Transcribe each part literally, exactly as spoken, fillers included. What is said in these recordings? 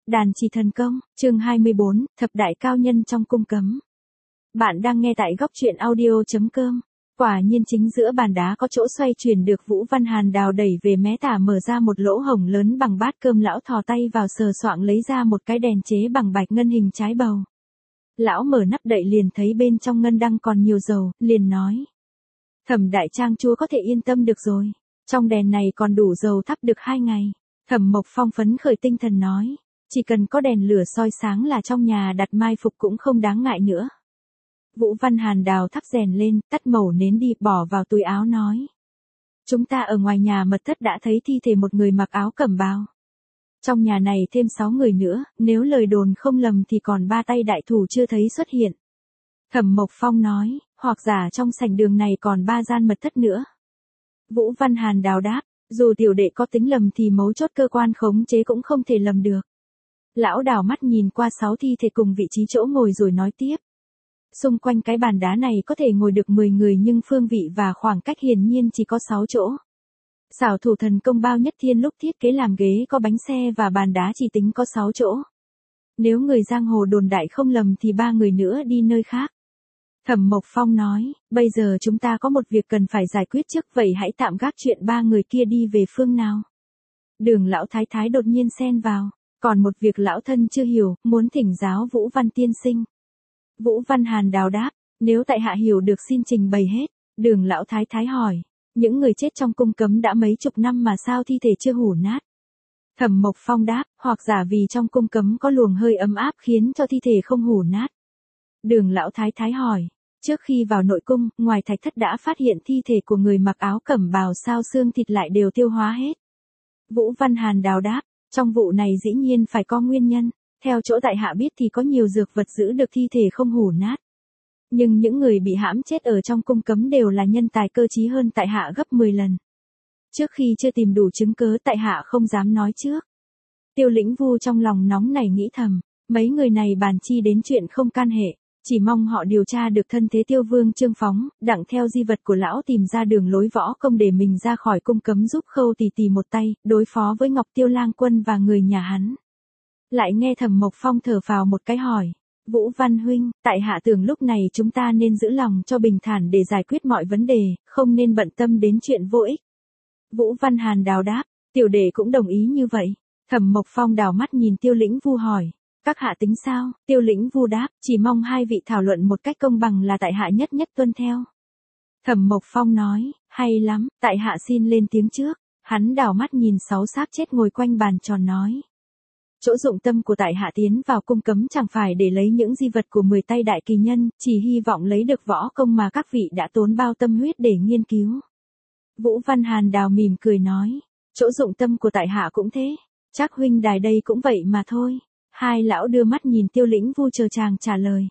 Đàn chỉ thần công, chương hai mươi bốn, thập đại cao nhân trong cung cấm. Bạn đang nghe tại góc truyện audio.com. Quả nhiên chính giữa bàn đá có chỗ xoay chuyển được Vũ Văn Hàn đào đẩy về mé tả mở ra một lỗ hổng lớn bằng bát cơm. Lão thò tay vào sờ soạng lấy ra một cái đèn chế bằng bạch ngân hình trái bầu. Lão mở nắp đậy liền thấy bên trong ngân đăng còn nhiều dầu, liền nói. Thẩm đại trang chúa có thể yên tâm được rồi. Trong đèn này còn đủ dầu thắp được hai ngày. Thẩm Mộc Phong phấn khởi tinh thần nói. Chỉ cần có đèn lửa soi sáng là trong nhà đặt mai phục cũng không đáng ngại nữa. Vũ Văn Hàn đào thắp rèn lên, tắt mẩu nến đi, bỏ vào túi áo nói. Chúng ta ở ngoài nhà mật thất đã thấy thi thể một người mặc áo cẩm bào. Trong nhà này thêm sáu người nữa, nếu lời đồn không lầm thì còn ba tay đại thủ chưa thấy xuất hiện. Thẩm Mộc Phong nói, hoặc giả trong sảnh đường này còn ba gian mật thất nữa. Vũ Văn Hàn đào đáp, dù tiểu đệ có tính lầm thì mấu chốt cơ quan khống chế cũng không thể lầm được. Lão đảo mắt nhìn qua sáu thi thể cùng vị trí chỗ ngồi rồi nói tiếp. Xung quanh cái bàn đá này có thể ngồi được mười người nhưng phương vị và khoảng cách hiển nhiên chỉ có sáu chỗ. Xảo thủ thần công Bao Nhất Thiên lúc thiết kế làm ghế có bánh xe và bàn đá chỉ tính có sáu chỗ. Nếu người giang hồ đồn đại không lầm thì ba người nữa đi nơi khác. Thẩm Mộc Phong nói, bây giờ chúng ta có một việc cần phải giải quyết trước, vậy hãy tạm gác chuyện ba người kia đi về phương nào. Đường lão thái thái đột nhiên xen vào, còn một việc lão thân chưa hiểu, muốn thỉnh giáo Vũ Văn tiên sinh. Vũ Văn Hàn đào đáp, nếu tại hạ hiểu được xin trình bày hết. Đường lão thái thái hỏi, những người chết trong cung cấm đã mấy chục năm mà sao thi thể chưa hủ nát. Thẩm Mộc Phong đáp, hoặc giả vì trong cung cấm có luồng hơi ấm áp khiến cho thi thể không hủ nát. Đường lão thái thái hỏi, trước khi vào nội cung, ngoài thạch thất đã phát hiện thi thể của người mặc áo cẩm bào sao xương thịt lại đều tiêu hóa hết. Vũ Văn Hàn đào đáp, trong vụ này dĩ nhiên phải có nguyên nhân, theo chỗ tại hạ biết thì có nhiều dược vật giữ được thi thể không hủ nát. Nhưng những người bị hãm chết ở trong cung cấm đều là nhân tài cơ trí hơn tại hạ gấp mười lần. Trước khi chưa tìm đủ chứng cớ tại hạ không dám nói trước. Tiêu Lĩnh Vu trong lòng nóng này nghĩ thầm, mấy người này bàn chi đến chuyện không can hệ. Chỉ mong họ điều tra được thân thế Tiêu Vương Trương Phóng, đặng theo di vật của lão tìm ra đường lối võ công để mình ra khỏi cung cấm giúp Khâu Tì Tì một tay, đối phó với Ngọc Tiêu Lang Quân và người nhà hắn. Lại nghe Thẩm Mộc Phong thở phào một cái hỏi, Vũ Văn huynh, tại hạ tưởng lúc này chúng ta nên giữ lòng cho bình thản để giải quyết mọi vấn đề, không nên bận tâm đến chuyện vô ích. Vũ Văn Hàn đào đáp, tiểu đệ cũng đồng ý như vậy. Thẩm Mộc Phong đảo mắt nhìn Tiêu Lĩnh Vu hỏi. Các hạ tính sao? Tiêu Lĩnh Vu đáp, chỉ mong hai vị thảo luận một cách công bằng là tại hạ nhất nhất tuân theo. Thẩm Mộc Phong nói, hay lắm, tại hạ xin lên tiếng trước. Hắn đảo mắt nhìn sáu xác chết ngồi quanh bàn tròn nói. Chỗ dụng tâm của tại hạ tiến vào cung cấm chẳng phải để lấy những di vật của mười tay đại kỳ nhân, chỉ hy vọng lấy được võ công mà các vị đã tốn bao tâm huyết để nghiên cứu. Vũ Văn Hàn đào mỉm cười nói, chỗ dụng tâm của tại hạ cũng thế, chắc huynh đài đây cũng vậy mà thôi. Hai lão đưa mắt nhìn Tiêu Lĩnh Vu chờ chàng trả lời.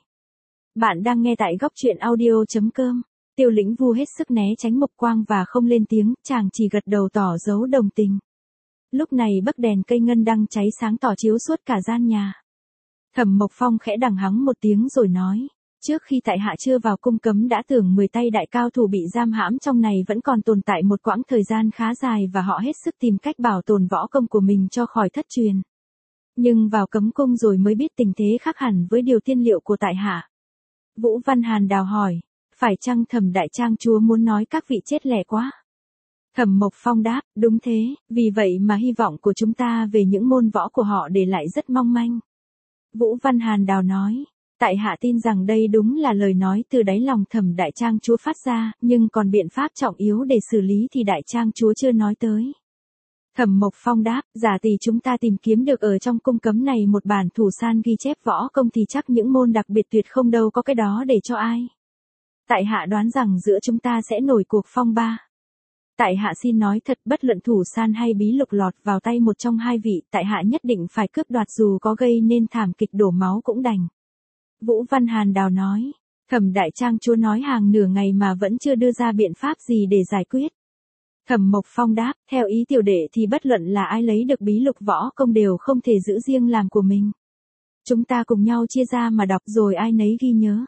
Bạn đang nghe tại góc truyện audio.com. Tiêu Lĩnh Vu hết sức né tránh mộc quang và không lên tiếng, chàng chỉ gật đầu tỏ dấu đồng tình. Lúc này bấc đèn cây ngân đăng cháy sáng tỏ chiếu suốt cả gian nhà. Thẩm Mộc Phong khẽ đằng hắng một tiếng rồi nói, trước khi tại hạ chưa vào cung cấm đã tưởng mười tay đại cao thủ bị giam hãm trong này vẫn còn tồn tại một quãng thời gian khá dài và họ hết sức tìm cách bảo tồn võ công của mình cho khỏi thất truyền. Nhưng vào cấm cung rồi mới biết tình thế khác hẳn với điều tiên liệu của tại hạ. Vũ Văn Hàn đào hỏi, phải chăng Thẩm đại trang chúa muốn nói các vị chết lẻ quá? Thẩm Mộc Phong đáp, đúng thế, vì vậy mà hy vọng của chúng ta về những môn võ của họ để lại rất mong manh. Vũ Văn Hàn đào nói, tại hạ tin rằng đây đúng là lời nói từ đáy lòng Thẩm đại trang chúa phát ra, nhưng còn biện pháp trọng yếu để xử lý thì đại trang chúa chưa nói tới. Thẩm Mộc Phong đáp, giả tỷ chúng ta tìm kiếm được ở trong cung cấm này một bản thủ san ghi chép võ công thì chắc những môn đặc biệt tuyệt không đâu có cái đó để cho ai. Tại hạ đoán rằng giữa chúng ta sẽ nổi cuộc phong ba. Tại hạ xin nói thật, bất luận thủ san hay bí lục lọt vào tay một trong hai vị, tại hạ nhất định phải cướp đoạt dù có gây nên thảm kịch đổ máu cũng đành. Vũ Văn Hàn đào nói, Thẩm đại trang chúa nói hàng nửa ngày mà vẫn chưa đưa ra biện pháp gì để giải quyết. Thẩm Mộc Phong đáp, theo ý tiểu đệ thì bất luận là ai lấy được bí lục võ công đều không thể giữ riêng làm của mình. Chúng ta cùng nhau chia ra mà đọc rồi ai nấy ghi nhớ.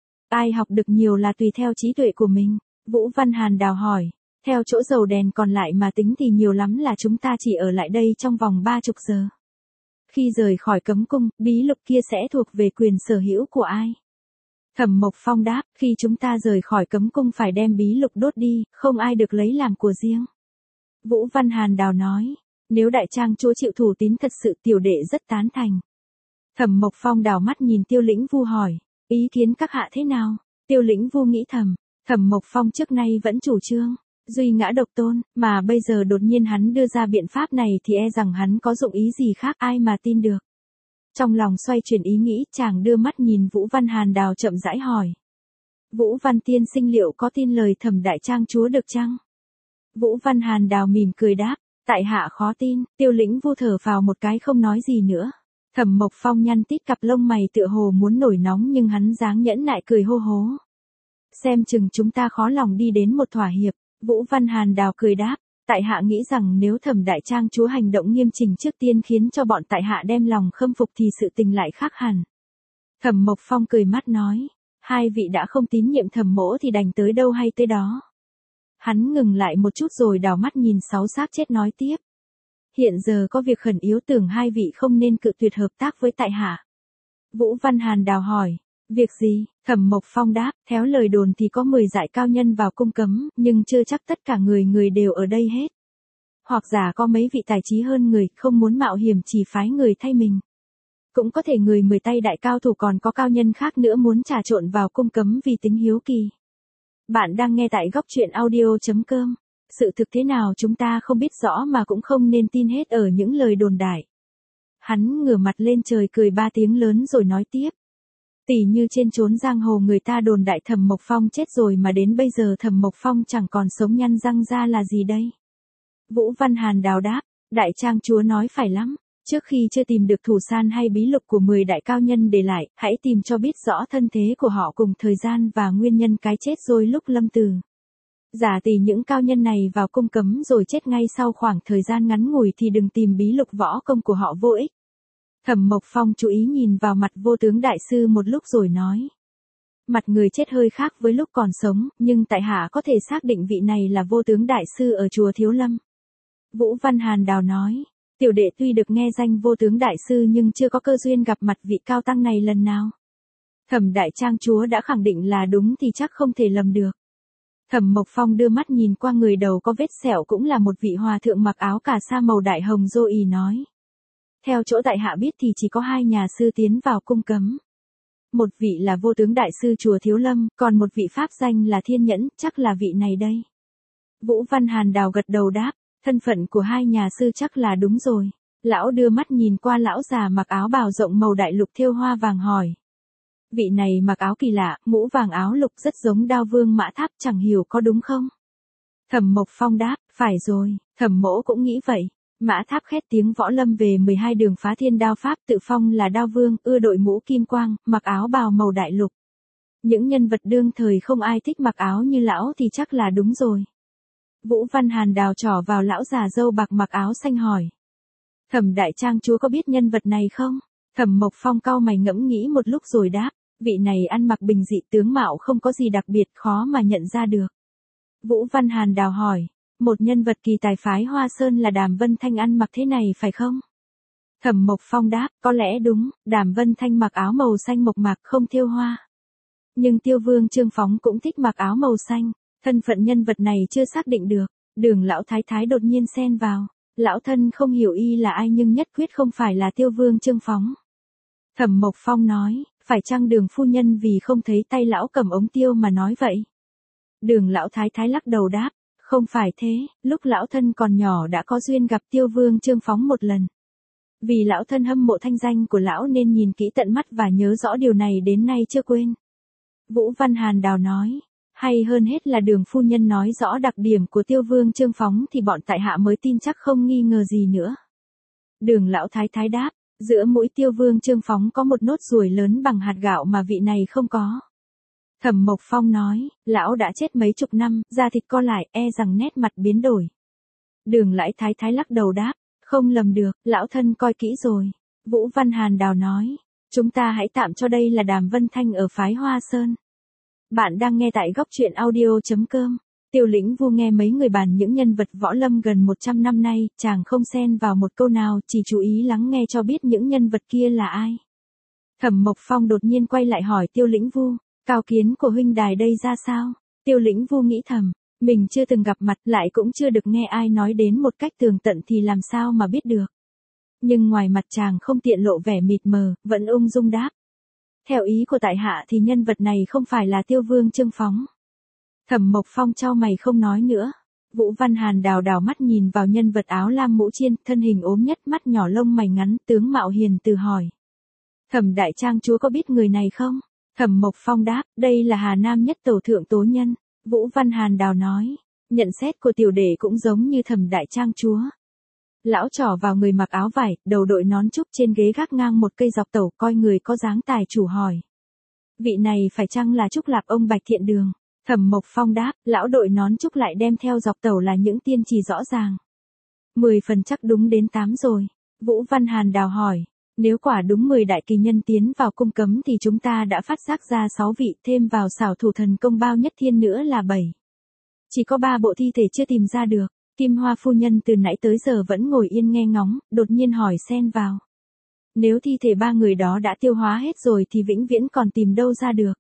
Ai học được nhiều là tùy theo trí tuệ của mình. Vũ Văn Hàn đào hỏi, theo chỗ dầu đèn còn lại mà tính thì nhiều lắm là chúng ta chỉ ở lại đây trong vòng ba chục giờ. Khi rời khỏi cấm cung, bí lục kia sẽ thuộc về quyền sở hữu của ai? Thẩm Mộc Phong đáp, khi chúng ta rời khỏi cấm cung phải đem bí lục đốt đi, không ai được lấy làm của riêng. Vũ Văn Hàn Đào nói, nếu đại trang chúa chịu thủ tín thật sự tiểu đệ rất tán thành. Thẩm Mộc Phong đảo mắt nhìn Tiêu Lĩnh Vu hỏi, ý kiến các hạ thế nào? Tiêu Lĩnh Vu nghĩ thầm, Thẩm Mộc Phong trước nay vẫn chủ trương duy ngã độc tôn, mà bây giờ đột nhiên hắn đưa ra biện pháp này thì e rằng hắn có dụng ý gì khác ai mà tin được. Trong lòng xoay chuyển ý nghĩ, chàng đưa mắt nhìn Vũ Văn Hàn Đào chậm rãi hỏi. Vũ Văn tiên sinh liệu có tin lời Thẩm đại trang chúa được chăng? Vũ Văn Hàn Đào mỉm cười đáp, tại hạ khó tin. Tiêu Lĩnh Vu thở phào một cái không nói gì nữa. Thẩm Mộc Phong nhăn tít cặp lông mày tựa hồ muốn nổi nóng nhưng hắn dáng nhẫn nại cười hô hố. Xem chừng chúng ta khó lòng đi đến một thỏa hiệp. Vũ Văn Hàn Đào cười đáp, tại hạ nghĩ rằng nếu Thẩm đại trang chúa hành động nghiêm chỉnh trước tiên khiến cho bọn tại hạ đem lòng khâm phục thì sự tình lại khác hẳn. Thẩm Mộc Phong cười mắt nói, hai vị đã không tín nhiệm Thẩm mỗ thì đành tới đâu hay tới đó. Hắn ngừng lại một chút rồi đảo mắt nhìn sáu xác chết nói tiếp. Hiện giờ có việc khẩn yếu tưởng hai vị không nên cự tuyệt hợp tác với tại hạ. Vũ Văn Hàn Đào hỏi, việc gì? Thẩm Mộc Phong đáp, theo lời đồn thì có mười dại cao nhân vào cung cấm, nhưng chưa chắc tất cả người người đều ở đây hết. Hoặc giả có mấy vị tài trí hơn người, không muốn mạo hiểm chỉ phái người thay mình. Cũng có thể người mười tay đại cao thủ còn có cao nhân khác nữa muốn trà trộn vào cung cấm vì tính hiếu kỳ. Bạn đang nghe tại góc truyện audio chấm com. Sự thực thế nào chúng ta không biết rõ mà cũng không nên tin hết ở những lời đồn đại. Hắn ngửa mặt lên trời cười ba tiếng lớn rồi nói tiếp. Tỉ như trên chốn giang hồ người ta đồn đại Thẩm Mộc Phong chết rồi mà đến bây giờ Thẩm Mộc Phong chẳng còn sống nhăn răng ra là gì đây? Vũ Văn Hàn Đào đáp, đại trang chúa nói phải lắm. Trước khi chưa tìm được thủ san hay bí lục của mười đại cao nhân để lại, hãy tìm cho biết rõ thân thế của họ cùng thời gian và nguyên nhân cái chết rồi lúc lâm tử. Giả tỷ những cao nhân này vào cung cấm rồi chết ngay sau khoảng thời gian ngắn ngủi thì đừng tìm bí lục võ công của họ vô ích. Thẩm Mộc Phong chú ý nhìn vào mặt vô tướng đại sư một lúc rồi nói. Mặt người chết hơi khác với lúc còn sống, nhưng tại hạ có thể xác định vị này là vô tướng đại sư ở chùa Thiếu Lâm. Vũ Văn Hàn Đào nói, tiểu đệ tuy được nghe danh vô tướng đại sư nhưng chưa có cơ duyên gặp mặt vị cao tăng này lần nào. Thẩm đại trang chúa đã khẳng định là đúng thì chắc không thể lầm được. Thẩm Mộc Phong đưa mắt nhìn qua người đầu có vết sẹo cũng là một vị hòa thượng mặc áo cà sa màu đại hồng dô ì nói. Theo chỗ tại hạ biết thì chỉ có hai nhà sư tiến vào cung cấm. Một vị là vô tướng đại sư chùa Thiếu Lâm, còn một vị pháp danh là Thiên Nhẫn, chắc là vị này đây. Vũ Văn Hàn Đào gật đầu đáp, thân phận của hai nhà sư chắc là đúng rồi. Lão đưa mắt nhìn qua lão già mặc áo bào rộng màu đại lục thêu hoa vàng hỏi. Vị này mặc áo kỳ lạ, mũ vàng áo lục rất giống Đao Vương Mã Tháp chẳng hiểu có đúng không? Thẩm Mộc Phong đáp, phải rồi, Thẩm mỗ cũng nghĩ vậy. Mã Tháp khét tiếng võ lâm về mười hai đường phá thiên đao pháp tự phong là Đao Vương, ưa đội mũ kim quang, mặc áo bào màu đại lục. Những nhân vật đương thời không ai thích mặc áo như lão thì chắc là đúng rồi. Vũ Văn Hàn Đào trỏ vào lão già râu bạc mặc áo xanh hỏi. Thẩm đại trang chúa có biết nhân vật này không? Thẩm Mộc Phong cau mày ngẫm nghĩ một lúc rồi đáp, vị này ăn mặc bình dị tướng mạo không có gì đặc biệt khó mà nhận ra được. Vũ Văn Hàn Đào hỏi, một nhân vật kỳ tài phái Hoa Sơn là Đàm Vân Thanh ăn mặc thế này phải không? Thẩm Mộc Phong đáp, có lẽ đúng, Đàm Vân Thanh mặc áo màu xanh mộc mạc không thêu hoa. Nhưng Tiêu Vương Trương Phóng cũng thích mặc áo màu xanh, thân phận nhân vật này chưa xác định được. Đường lão thái thái đột nhiên xen vào, lão thân không hiểu y là ai nhưng nhất quyết không phải là Tiêu Vương Trương Phóng. Thẩm Mộc Phong nói, phải chăng Đường phu nhân vì không thấy tay lão cầm ống tiêu mà nói vậy? Đường lão thái thái lắc đầu đáp, không phải thế, lúc lão thân còn nhỏ đã có duyên gặp Tiêu Vương Trương Phóng một lần. Vì lão thân hâm mộ thanh danh của lão nên nhìn kỹ tận mắt và nhớ rõ điều này đến nay chưa quên. Vũ Văn Hàn Đào nói, hay hơn hết là Đường phu nhân nói rõ đặc điểm của Tiêu Vương Trương Phóng thì bọn tại hạ mới tin chắc không nghi ngờ gì nữa. Đường lão thái thái đáp, giữa mũi Tiêu Vương Trương Phóng có một nốt ruồi lớn bằng hạt gạo mà vị này không có. Thẩm Mộc Phong nói, lão đã chết mấy chục năm, da thịt co lại, e rằng nét mặt biến đổi. Đường lão thái thái lắc đầu đáp, không lầm được, lão thân coi kỹ rồi. Vũ Văn Hàn Đào nói, chúng ta hãy tạm cho đây là Đàm Vân Thanh ở phái Hoa Sơn. Bạn đang nghe tại góc truyện audio chấm com. Tiêu Lĩnh Vu nghe mấy người bàn những nhân vật võ lâm gần một trăm năm nay, chàng không xen vào một câu nào, chỉ chú ý lắng nghe cho biết những nhân vật kia là ai. Thẩm Mộc Phong đột nhiên quay lại hỏi Tiêu Lĩnh Vu, cao kiến của huynh đài đây ra sao? Tiêu Lĩnh Vu nghĩ thầm, mình chưa từng gặp mặt, lại cũng chưa được nghe ai nói đến một cách tường tận thì làm sao mà biết được. Nhưng ngoài mặt chàng không tiện lộ vẻ mịt mờ, vẫn ung dung đáp. Theo ý của tại hạ thì nhân vật này không phải là Tiêu Vương Trương Phóng. Thẩm Mộc Phong chau mày không nói nữa. Vũ Văn Hàn đào đào mắt nhìn vào nhân vật áo lam mũ chiên, thân hình ốm nhất, mắt nhỏ lông mày ngắn, tướng mạo hiền từ hỏi. Thẩm đại trang chúa có biết người này không? Thẩm Mộc Phong đáp, đây là Hà Nam nhất tầu thượng tố nhân. Vũ Văn Hàn đào nói, nhận xét của tiểu đệ cũng giống như Thẩm đại trang chúa. Lão trỏ vào người mặc áo vải, đầu đội nón trúc trên ghế gác ngang một cây dọc tẩu, coi người có dáng tài chủ hỏi. Vị này phải chăng là Trúc Lạp ông Bạch Thiện Đường? Thẩm Mộc Phong đáp, lão đội nón trúc lại đem theo dọc tẩu là những tiên trì rõ ràng. Mười phần chắc đúng đến tám rồi. Vũ Văn Hàn đào hỏi, nếu quả đúng mười đại kỳ nhân tiến vào cung cấm thì chúng ta đã phát giác ra sáu vị, thêm vào xảo thủ thần công bao nhất thiên nữa là bảy. Chỉ có ba bộ thi thể chưa tìm ra được. Kim Hoa phu nhân từ nãy tới giờ vẫn ngồi yên nghe ngóng, đột nhiên hỏi xen vào. Nếu thi thể ba người đó đã tiêu hóa hết rồi thì vĩnh viễn còn tìm đâu ra được.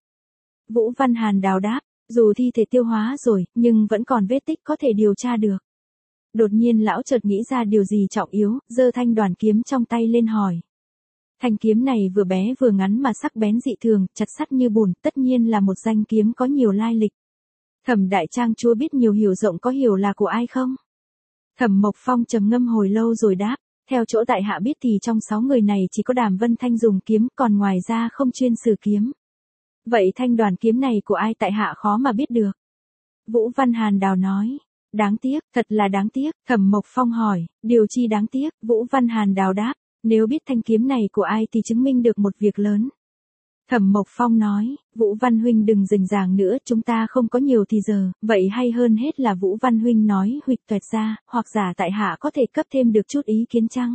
Vũ Văn Hàn đào đáp, dù thi thể tiêu hóa rồi, nhưng vẫn còn vết tích có thể điều tra được. Đột nhiên lão chợt nghĩ ra điều gì trọng yếu, giơ thanh đoàn kiếm trong tay lên hỏi. Thanh kiếm này vừa bé vừa ngắn mà sắc bén dị thường, chặt sắt như bùn, tất nhiên là một danh kiếm có nhiều lai lịch. Thẩm đại trang chúa biết nhiều hiểu rộng có hiểu là của ai không? Thẩm Mộc Phong trầm ngâm hồi lâu rồi đáp, theo chỗ tại hạ biết thì trong sáu người này chỉ có Đàm Vân Thanh dùng kiếm, còn ngoài ra không chuyên sử kiếm. Vậy thanh đoàn kiếm này của ai tại hạ khó mà biết được. Vũ Văn Hàn đào nói, đáng tiếc, thật là đáng tiếc. Thẩm Mộc Phong hỏi, điều chi đáng tiếc? Vũ Văn Hàn đào đáp, nếu biết thanh kiếm này của ai thì chứng minh được một việc lớn. Thẩm Mộc Phong nói, Vũ Văn Huynh đừng rình ràng nữa, chúng ta không có nhiều thì giờ, vậy hay hơn hết là Vũ Văn Huynh nói huỵch toẹt ra, hoặc giả tại hạ có thể cấp thêm được chút ý kiến chăng?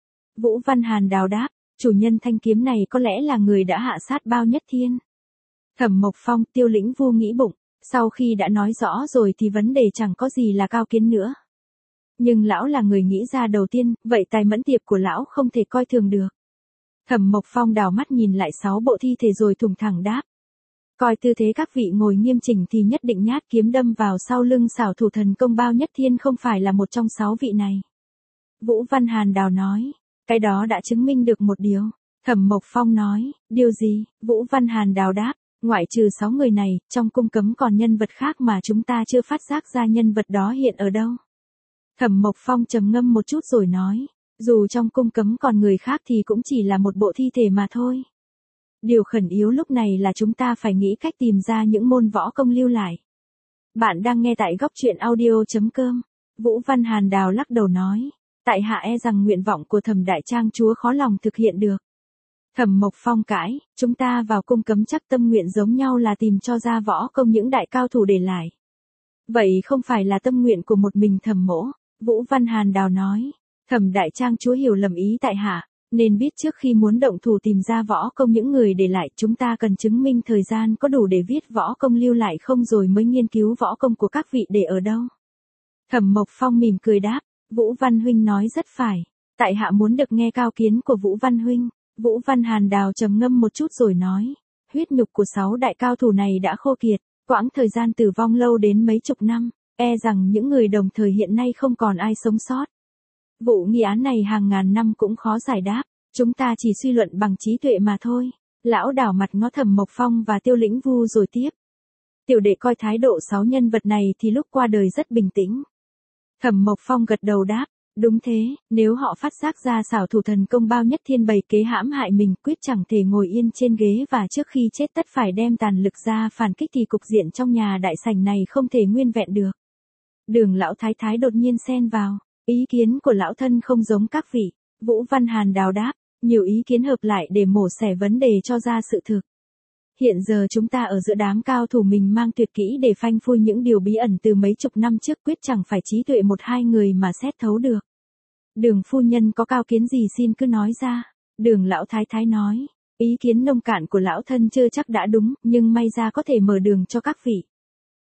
Vũ Văn Hàn đào đáp, chủ nhân thanh kiếm này có lẽ là người đã hạ sát bao nhất thiên. Thẩm Mộc Phong, Tiêu Lĩnh Vu nghĩ bụng, sau khi đã nói rõ rồi thì vấn đề chẳng có gì là cao kiến nữa. Nhưng lão là người nghĩ ra đầu tiên, vậy tài mẫn tiệp của lão không thể coi thường được. Thẩm Mộc Phong đảo mắt nhìn lại sáu bộ thi thể rồi thùng thẳng đáp. Coi tư thế các vị ngồi nghiêm chỉnh thì nhất định nhát kiếm đâm vào sau lưng xảo thủ thần công bao nhất thiên không phải là một trong sáu vị này. Vũ Văn Hàn đào nói, cái đó đã chứng minh được một điều. Thẩm Mộc Phong nói, điều gì? Vũ Văn Hàn đào đáp, ngoại trừ sáu người này, trong cung cấm còn nhân vật khác mà chúng ta chưa phát giác ra nhân vật đó hiện ở đâu. Thẩm Mộc Phong trầm ngâm một chút rồi nói, dù trong cung cấm còn người khác thì cũng chỉ là một bộ thi thể mà thôi. Điều khẩn yếu lúc này là chúng ta phải nghĩ cách tìm ra những môn võ công lưu lại. Bạn đang nghe tại góc truyện audio chấm com. Vũ Văn Hàn đào lắc đầu nói, tại hạ e rằng nguyện vọng của Thẩm đại trang chúa khó lòng thực hiện được. Thẩm Mộc Phong cãi, chúng ta vào cung cấm chắc tâm nguyện giống nhau là tìm cho ra võ công những đại cao thủ để lại. Vậy không phải là tâm nguyện của một mình Thẩm mỗ. Vũ Văn Hàn đào nói, Thẩm đại trang chúa hiểu lầm ý tại hạ, nên biết trước khi muốn động thủ tìm ra võ công những người để lại, chúng ta cần chứng minh thời gian có đủ để viết võ công lưu lại không rồi mới nghiên cứu võ công của các vị để ở đâu. Thẩm Mộc Phong mỉm cười đáp, Vũ Văn Huynh nói rất phải, tại hạ muốn được nghe cao kiến của Vũ Văn Huynh. Vũ Văn Hàn đào trầm ngâm một chút rồi nói, huyết nhục của sáu đại cao thủ này đã khô kiệt, quãng thời gian tử vong lâu đến mấy chục năm, e rằng những người đồng thời hiện nay không còn ai sống sót. Vụ nghi án này hàng ngàn năm cũng khó giải đáp, chúng ta chỉ suy luận bằng trí tuệ mà thôi. Lão đảo mặt ngó Thẩm Mộc Phong và Tiêu Lĩnh Vu rồi tiếp. Tiểu đệ coi thái độ sáu nhân vật này thì lúc qua đời rất bình tĩnh. Thẩm Mộc Phong gật đầu đáp, đúng thế, nếu họ phát giác ra xảo thủ thần công bao nhất thiên bày kế hãm hại mình, quyết chẳng thể ngồi yên trên ghế và trước khi chết tất phải đem tàn lực ra phản kích thì cục diện trong nhà đại sảnh này không thể nguyên vẹn được. Đường lão thái thái đột nhiên xen vào, ý kiến của lão thân không giống các vị. Vũ Văn Hàn đào đáp, nhiều ý kiến hợp lại để mổ xẻ vấn đề cho ra sự thực. Hiện giờ chúng ta ở giữa đám cao thủ mình mang tuyệt kỹ để phanh phui những điều bí ẩn từ mấy chục năm trước, quyết chẳng phải trí tuệ một hai người mà xét thấu được. Đường phu nhân có cao kiến gì xin cứ nói ra. Đường lão thái thái nói, ý kiến nông cạn của lão thân chưa chắc đã đúng, nhưng may ra có thể mở đường cho các vị.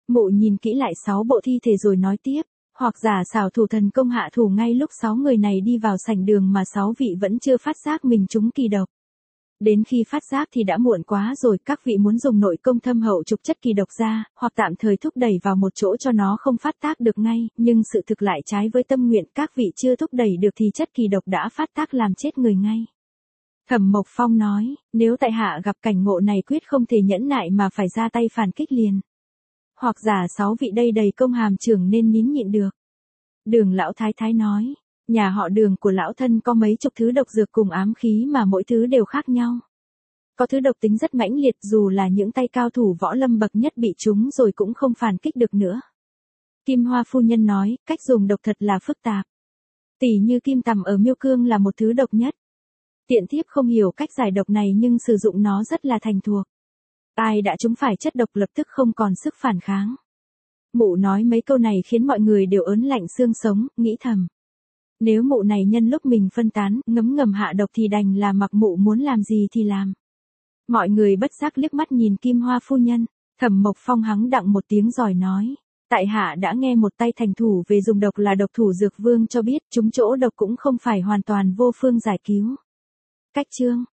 Mụ nhìn kỹ lại sáu bộ thi thể rồi nói tiếp, hoặc giả xảo thủ thần công hạ thủ ngay lúc sáu người này đi vào sảnh đường mà sáu vị vẫn chưa phát giác mình trúng kỳ độc. Đến khi phát giác thì đã muộn quá rồi, các vị muốn dùng nội công thâm hậu trục chất kỳ độc ra, hoặc tạm thời thúc đẩy vào một chỗ cho nó không phát tác được ngay, nhưng sự thực lại trái với tâm nguyện, các vị chưa thúc đẩy được thì chất kỳ độc đã phát tác làm chết người ngay. Thẩm Mộc Phong nói, nếu tại hạ gặp cảnh ngộ này quyết không thể nhẫn nại mà phải ra tay phản kích liền. Hoặc giả sáu vị đây đầy công hàm trưởng nên nín nhịn được. Đường lão thái thái nói, nhà họ Đường của lão thân có mấy chục thứ độc dược cùng ám khí mà mỗi thứ đều khác nhau. Có thứ độc tính rất mãnh liệt, dù là những tay cao thủ võ lâm bậc nhất bị chúng rồi cũng không phản kích được nữa. Kim Hoa phu nhân nói, cách dùng độc thật là phức tạp. Tỷ như kim tằm ở miêu cương là một thứ độc nhất. Tiện thiếp không hiểu cách giải độc này nhưng sử dụng nó rất là thành thuộc. Ai đã trúng phải chất độc lập tức không còn sức phản kháng. Mụ nói mấy câu này khiến mọi người đều ớn lạnh xương sống, nghĩ thầm. Nếu mụ này nhân lúc mình phân tán, ngấm ngầm hạ độc thì đành là mặc mụ muốn làm gì thì làm. Mọi người bất giác liếc mắt nhìn Kim Hoa phu nhân, Thẩm Mộc Phong hắng đặng một tiếng rồi nói. Tại hạ đã nghe một tay thành thủ về dùng độc là độc thủ dược vương cho biết, chúng chỗ độc cũng không phải hoàn toàn vô phương giải cứu. Cách chương